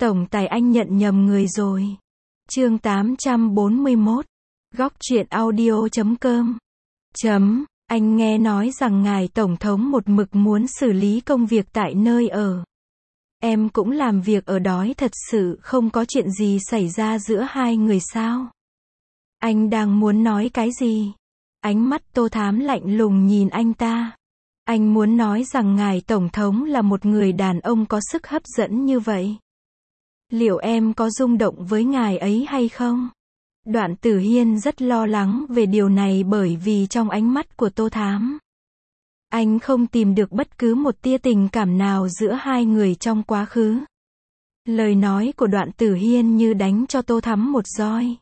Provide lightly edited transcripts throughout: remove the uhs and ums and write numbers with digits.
Tổng tài anh nhận nhầm người rồi. Chương 841. Góc truyện audio.com. Anh nghe nói rằng ngài Tổng thống một mực muốn xử lý công việc tại nơi ở. Em cũng làm việc ở đó, thật sự không có chuyện gì xảy ra giữa hai người sao? Anh đang muốn nói cái gì? Ánh mắt Tô Thám lạnh lùng nhìn anh ta. Anh muốn nói rằng ngài Tổng thống là một người đàn ông có sức hấp dẫn như vậy. Liệu em có rung động với ngài ấy hay không? Đoạn Tử Hiên rất lo lắng về điều này bởi vì trong ánh mắt của Tô Thám, anh không tìm được bất cứ một tia tình cảm nào giữa hai người trong quá khứ. Lời nói của Đoạn Tử Hiên như đánh cho Tô Thắm một roi.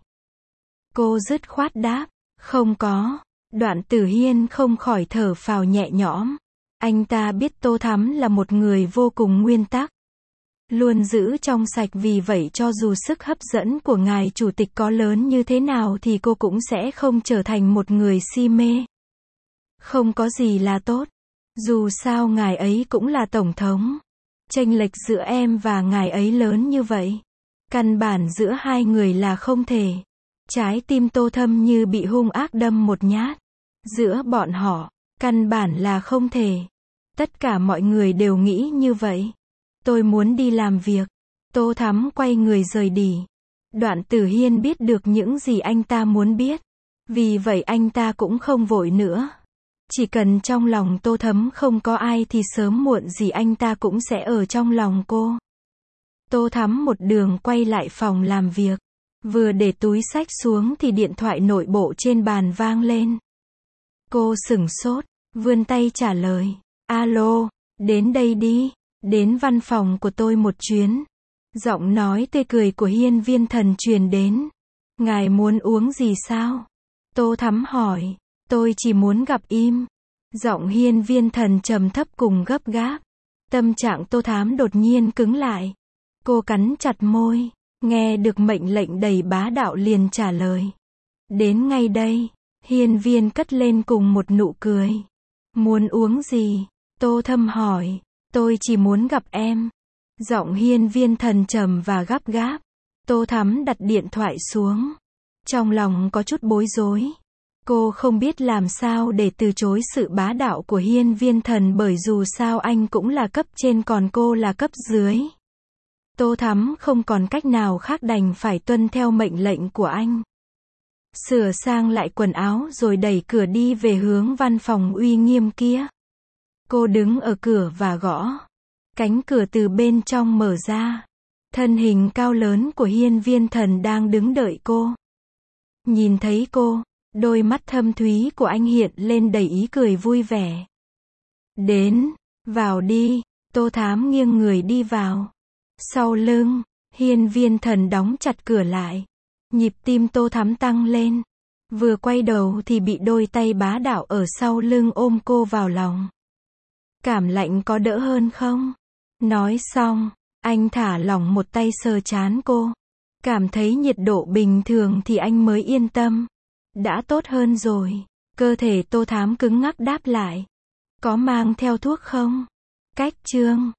Cô dứt khoát đáp, không có. Đoạn Tử Hiên không khỏi thở phào nhẹ nhõm. Anh ta biết Tô Thắm là một người vô cùng nguyên tắc, luôn giữ trong sạch, vì vậy cho dù sức hấp dẫn của ngài chủ tịch có lớn như thế nào thì cô cũng sẽ không trở thành một người si mê. Không có gì là tốt. Dù sao ngài ấy cũng là tổng thống. Chênh lệch giữa em và ngài ấy lớn như vậy. Căn bản giữa hai người là không thể. Trái tim Tô Thâm như bị hung ác đâm một nhát. Giữa bọn họ, căn bản là không thể. Tất cả mọi người đều nghĩ như vậy. Tôi muốn đi làm việc. Tô Thắm quay người rời đi. Đoạn Tử Hiên biết được những gì anh ta muốn biết. Vì vậy anh ta cũng không vội nữa. Chỉ cần trong lòng Tô Thắm không có ai thì sớm muộn gì anh ta cũng sẽ ở trong lòng cô. Tô Thắm một đường quay lại phòng làm việc. Vừa để túi xách xuống thì điện thoại nội bộ trên bàn vang lên. Cô sửng sốt, vươn tay trả lời. Alo, đến đây đi. Đến văn phòng của tôi một chuyến. Giọng nói tươi cười của Hiên Viên Thần truyền đến. Ngài muốn uống gì sao? Tô Thắm hỏi. Tôi chỉ muốn gặp Im. Giọng Hiên Viên Thần trầm thấp cùng gấp gáp. Tâm trạng Tô Thám đột nhiên cứng lại. Cô cắn chặt môi. Nghe được mệnh lệnh đầy bá đạo liền trả lời. Đến ngay đây. Hiên Viên cất lên cùng một nụ cười. Muốn uống gì? Tô Thâm hỏi. Tôi chỉ muốn gặp em. Giọng Hiên Viên Thần trầm và gấp gáp. Tô Thắm đặt điện thoại xuống. Trong lòng có chút bối rối. Cô không biết làm sao để từ chối sự bá đạo của Hiên Viên Thần, bởi dù sao anh cũng là cấp trên còn cô là cấp dưới. Tô Thắm không còn cách nào khác đành phải tuân theo mệnh lệnh của anh. Sửa sang lại quần áo rồi đẩy cửa đi về hướng văn phòng uy nghiêm kia. Cô đứng ở cửa và gõ. Cánh cửa từ bên trong mở ra. Thân hình cao lớn của Hiên Viên Thần đang đứng đợi cô. Nhìn thấy cô, đôi mắt thâm thúy của anh hiện lên đầy ý cười vui vẻ. Đến, vào đi. Tô Thám nghiêng người đi vào. Sau lưng, Hiên Viên Thần đóng chặt cửa lại. Nhịp tim Tô Thám tăng lên. Vừa quay đầu thì bị đôi tay bá đạo ở sau lưng ôm cô vào lòng. Cảm lạnh có đỡ hơn không? Nói xong, anh thả lỏng một tay sờ trán cô. Cảm thấy nhiệt độ bình thường thì anh mới yên tâm. Đã tốt hơn rồi. Cơ thể Tô Thám cứng ngắc đáp lại. Có mang theo thuốc không? Cách chương